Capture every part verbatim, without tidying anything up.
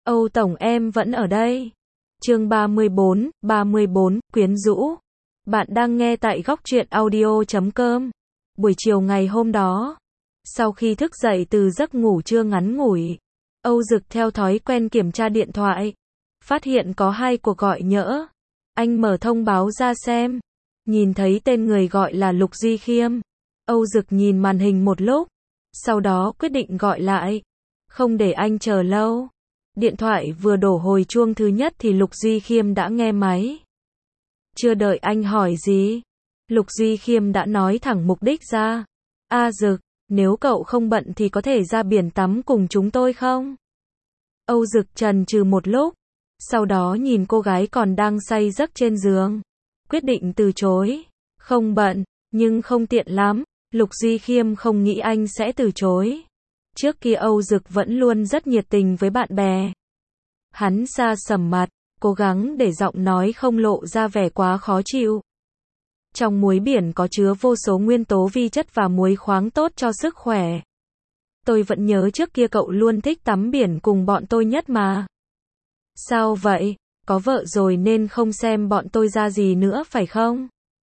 Âu Tổng em vẫn ở đây. Chương ba mươi bốn, ba mươi bốn, quyến rũ. Bạn đang nghe tại góc truyện audio chấm com. Buổi chiều ngày hôm đó, sau khi thức dậy từ giấc ngủ trưa ngắn ngủi, Âu Dực theo thói quen kiểm tra điện thoại, phát hiện có hai cuộc gọi nhỡ. Anh mở thông báo ra xem, nhìn thấy tên người gọi là Lục Duy Khiêm. Âu Dực nhìn màn hình một lúc, sau đó quyết định gọi lại, không để anh chờ lâu. Điện thoại vừa đổ hồi chuông thứ nhất thì Lục Duy Khiêm đã nghe máy. Chưa đợi anh hỏi gì, Lục Duy Khiêm đã nói thẳng mục đích ra. A Dực, nếu cậu không bận thì có thể ra biển tắm cùng chúng tôi không? Âu Dực chần chừ một lúc, sau đó nhìn cô gái còn đang say giấc trên giường, quyết định từ chối. Không bận, nhưng không tiện lắm. Lục Duy Khiêm không nghĩ anh sẽ từ chối. Trước kia Âu Dực vẫn luôn rất nhiệt tình với bạn bè. Hắn sa sầm mặt, cố gắng để giọng nói không lộ ra vẻ quá khó chịu. Trong muối biển có chứa vô số nguyên tố vi chất và muối khoáng tốt cho sức khỏe. Tôi vẫn nhớ trước kia cậu luôn thích tắm biển cùng bọn tôi nhất mà. Sao vậy? Có vợ rồi nên không xem bọn tôi ra gì nữa phải không?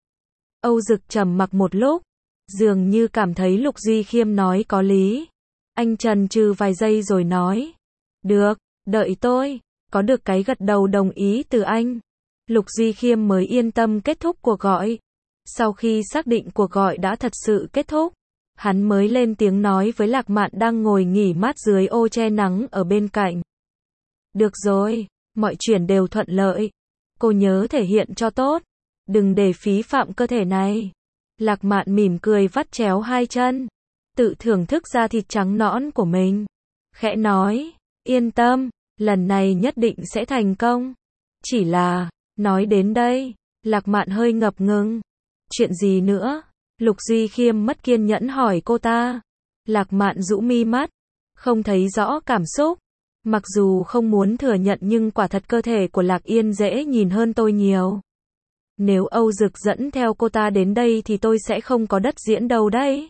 Âu Dực trầm mặc một lúc, dường như cảm thấy Lục Duy Khiêm nói có lý. Anh chần chừ vài giây rồi nói, được, đợi tôi. Có được cái gật đầu đồng ý từ anh, Lục Duy Khiêm mới yên tâm kết thúc cuộc gọi. Sau khi xác định cuộc gọi đã thật sự kết thúc, hắn mới lên tiếng nói với Lạc Mạn đang ngồi nghỉ mát dưới ô che nắng ở bên cạnh. Được rồi, mọi chuyện đều thuận lợi. Cô nhớ thể hiện cho tốt, đừng để phí phạm cơ thể này. Lạc Mạn mỉm cười vắt chéo hai chân, tự thưởng thức da thịt trắng nõn của mình. Khẽ nói, yên tâm, lần này nhất định sẽ thành công. Chỉ là, nói đến đây, Lạc Mạn hơi ngập ngừng. Chuyện gì nữa? Lục Duy Khiêm mất kiên nhẫn hỏi cô ta. Lạc Mạn rũ mi mắt, không thấy rõ cảm xúc. Mặc dù không muốn thừa nhận nhưng quả thật cơ thể của Lạc Yên dễ nhìn hơn tôi nhiều. Nếu Âu Dực dẫn theo cô ta đến đây thì tôi sẽ không có đất diễn đâu đấy.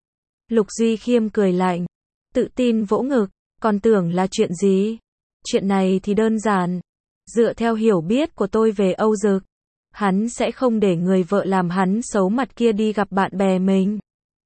Lục Duy Khiêm cười lạnh, tự tin vỗ ngực, còn tưởng là chuyện gì? Chuyện này thì đơn giản. Dựa theo hiểu biết của tôi về Âu Dực, hắn sẽ không để người vợ làm hắn xấu mặt kia đi gặp bạn bè mình.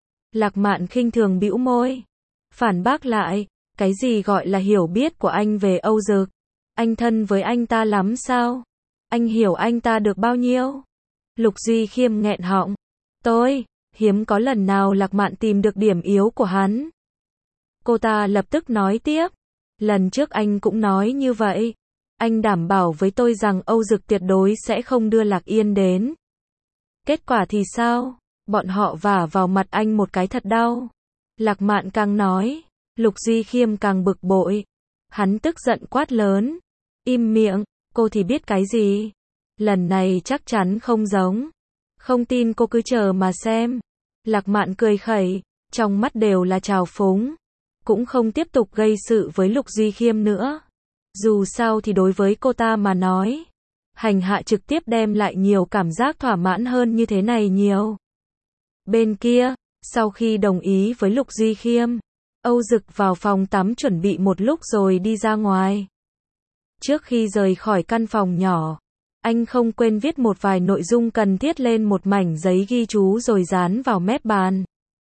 Lạc Mạn khinh thường bĩu môi, phản bác lại, cái gì gọi là hiểu biết của anh về Âu Dực? Anh thân với anh ta lắm sao? Anh hiểu anh ta được bao nhiêu? Lục Duy Khiêm nghẹn họng. Tôi, hiếm có lần nào Lạc Mạn tìm được điểm yếu của hắn. Cô ta lập tức nói tiếp. Lần trước anh cũng nói như vậy. Anh đảm bảo với tôi rằng Âu Dực tuyệt đối sẽ không đưa Lạc Yên đến. Kết quả thì sao? Bọn họ vả vào mặt anh một cái thật đau. Lạc Mạn càng nói, Lục Duy Khiêm càng bực bội. Hắn tức giận quát lớn. Im miệng, cô thì biết cái gì? Lần này chắc chắn không giống. Không tin cô cứ chờ mà xem. Lạc Mạn cười khẩy, trong mắt đều là trào phúng. Cũng không tiếp tục gây sự với Lục Duy Khiêm nữa. Dù sao thì đối với cô ta mà nói, hành hạ trực tiếp đem lại nhiều cảm giác thỏa mãn hơn như thế này nhiều. Bên kia, sau khi đồng ý với Lục Duy Khiêm, Âu Dực vào phòng tắm chuẩn bị một lúc rồi đi ra ngoài. Trước khi rời khỏi căn phòng nhỏ, anh không quên viết một vài nội dung cần thiết lên một mảnh giấy ghi chú rồi dán vào mép bàn.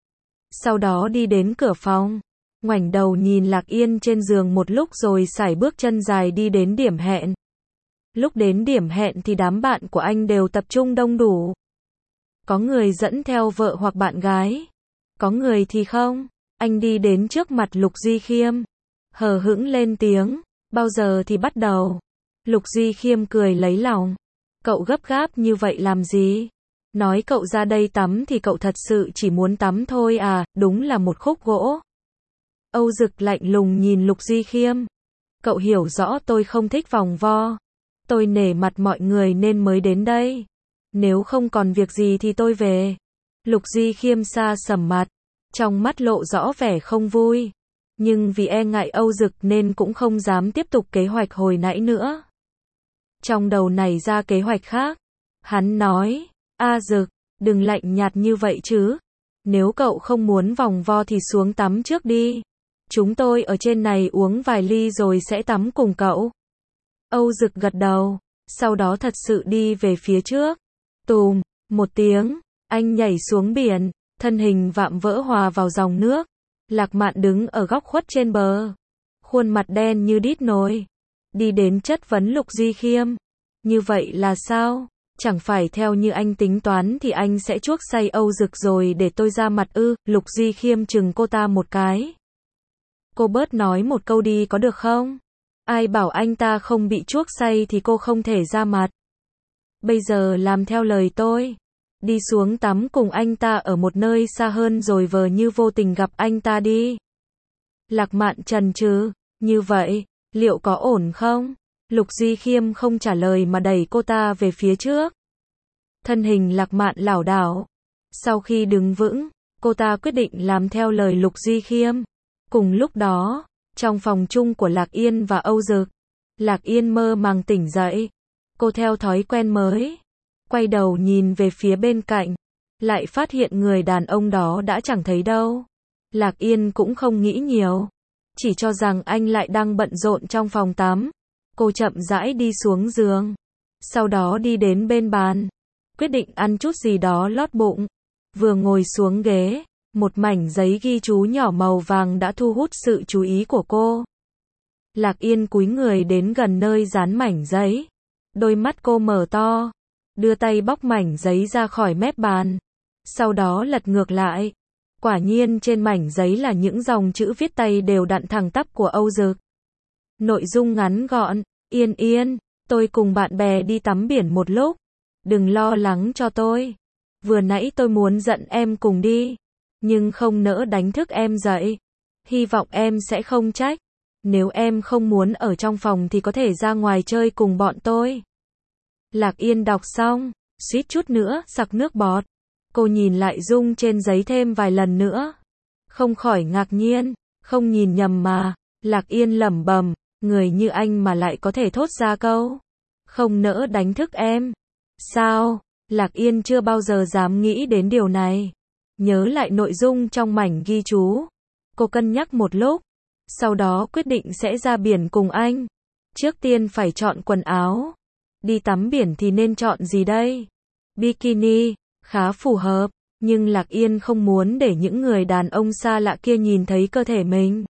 Sau đó đi đến cửa phòng, ngoảnh đầu nhìn Lạc Yên trên giường một lúc rồi sải bước chân dài đi đến điểm hẹn. Lúc đến điểm hẹn thì đám bạn của anh đều tập trung đông đủ. Có người dẫn theo vợ hoặc bạn gái, có người thì không. Anh đi đến trước mặt Lục Duy Khiêm, hờ hững lên tiếng, bao giờ thì bắt đầu? Lục Duy Khiêm cười lấy lòng, cậu gấp gáp như vậy làm gì? Nói cậu ra đây tắm thì cậu thật sự chỉ muốn tắm thôi à, đúng là một khúc gỗ. Âu Dực lạnh lùng nhìn Lục Duy Khiêm. Cậu hiểu rõ tôi không thích vòng vo. Tôi nể mặt mọi người nên mới đến đây. Nếu không còn việc gì thì tôi về. Lục Duy Khiêm sa sầm mặt, trong mắt lộ rõ vẻ không vui. Nhưng vì e ngại Âu Dực nên cũng không dám tiếp tục kế hoạch hồi nãy nữa. Trong đầu nảy ra kế hoạch khác. Hắn nói, A Dực, đừng lạnh nhạt như vậy chứ. Nếu cậu không muốn vòng vo thì xuống tắm trước đi. Chúng tôi ở trên này uống vài ly rồi sẽ tắm cùng cậu. Âu Dực gật đầu, sau đó thật sự đi về phía trước. Tùm, một tiếng, anh nhảy xuống biển, thân hình vạm vỡ hòa vào dòng nước. Lạc Mạn đứng ở góc khuất trên bờ, khuôn mặt đen như đít nồi. Đi đến chất vấn Lục Duy Khiêm. Như vậy là sao? Chẳng phải theo như anh tính toán thì anh sẽ chuốc say Âu Dực rồi để tôi ra mặt ư? Lục Duy Khiêm chừng cô ta một cái. Cô bớt nói một câu đi có được không? Ai bảo anh ta không bị chuốc say thì cô không thể ra mặt. Bây giờ làm theo lời tôi. Đi xuống tắm cùng anh ta ở một nơi xa hơn rồi vờ như vô tình gặp anh ta đi. Lạc Mạn chần chừ, như vậy, liệu có ổn không? Lục Duy Khiêm không trả lời mà đẩy cô ta về phía trước. Thân hình Lạc Mạn lảo đảo. Sau khi đứng vững, cô ta quyết định làm theo lời Lục Duy Khiêm. Cùng lúc đó, trong phòng chung của Lạc Yên và Âu Dực, Lạc Yên mơ màng tỉnh dậy. Cô theo thói quen mới, quay đầu nhìn về phía bên cạnh, lại phát hiện người đàn ông đó đã chẳng thấy đâu. Lạc Yên cũng không nghĩ nhiều, chỉ cho rằng anh lại đang bận rộn trong phòng tắm. Cô chậm rãi đi xuống giường, sau đó đi đến bên bàn, quyết định ăn chút gì đó lót bụng. Vừa ngồi xuống ghế, một mảnh giấy ghi chú nhỏ màu vàng đã thu hút sự chú ý của cô. Lạc Yên cúi người đến gần nơi dán mảnh giấy. Đôi mắt cô mở to, đưa tay bóc mảnh giấy ra khỏi mép bàn. Sau đó lật ngược lại. Quả nhiên trên mảnh giấy là những dòng chữ viết tay đều đặn thẳng tắp của Âu Dực. Nội dung ngắn gọn, Yên Yên, tôi cùng bạn bè đi tắm biển một lúc. Đừng lo lắng cho tôi. Vừa nãy tôi muốn giận em cùng đi, nhưng không nỡ đánh thức em dậy. Hy vọng em sẽ không trách. Nếu em không muốn ở trong phòng thì có thể ra ngoài chơi cùng bọn tôi. Lạc Yên đọc xong, suýt chút nữa sặc nước bọt. Cô nhìn lại dung trên giấy thêm vài lần nữa. Không khỏi ngạc nhiên, không nhìn nhầm mà. Lạc Yên lẩm bẩm, người như anh mà lại có thể thốt ra câu không nỡ đánh thức em. Sao? Lạc Yên chưa bao giờ dám nghĩ đến điều này. Nhớ lại nội dung trong mảnh ghi chú, cô cân nhắc một lúc, sau đó quyết định sẽ ra biển cùng anh. Trước tiên phải chọn quần áo. Đi tắm biển thì nên chọn gì đây? Bikini, khá phù hợp, nhưng Lạc Yên không muốn để những người đàn ông xa lạ kia nhìn thấy cơ thể mình.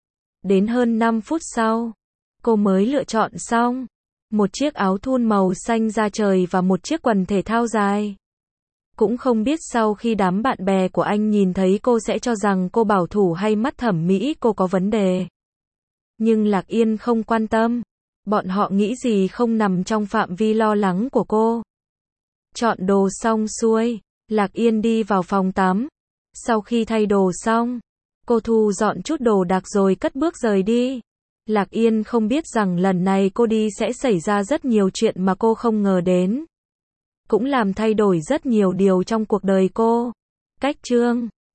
Đến hơn năm phút sau, cô mới lựa chọn xong. Một chiếc áo thun màu xanh da trời và một chiếc quần thể thao dài. Cũng không biết sau khi đám bạn bè của anh nhìn thấy cô sẽ cho rằng cô bảo thủ hay mắt thẩm mỹ cô có vấn đề. Nhưng Lạc Yên không quan tâm. Bọn họ nghĩ gì không nằm trong phạm vi lo lắng của cô. Chọn đồ xong xuôi, Lạc Yên đi vào phòng tắm. Sau khi thay đồ xong, cô thu dọn chút đồ đạc rồi cất bước rời đi. Lạc Yên không biết rằng lần này cô đi sẽ xảy ra rất nhiều chuyện mà cô không ngờ đến. Cũng làm thay đổi rất nhiều điều trong cuộc đời cô. Cách chương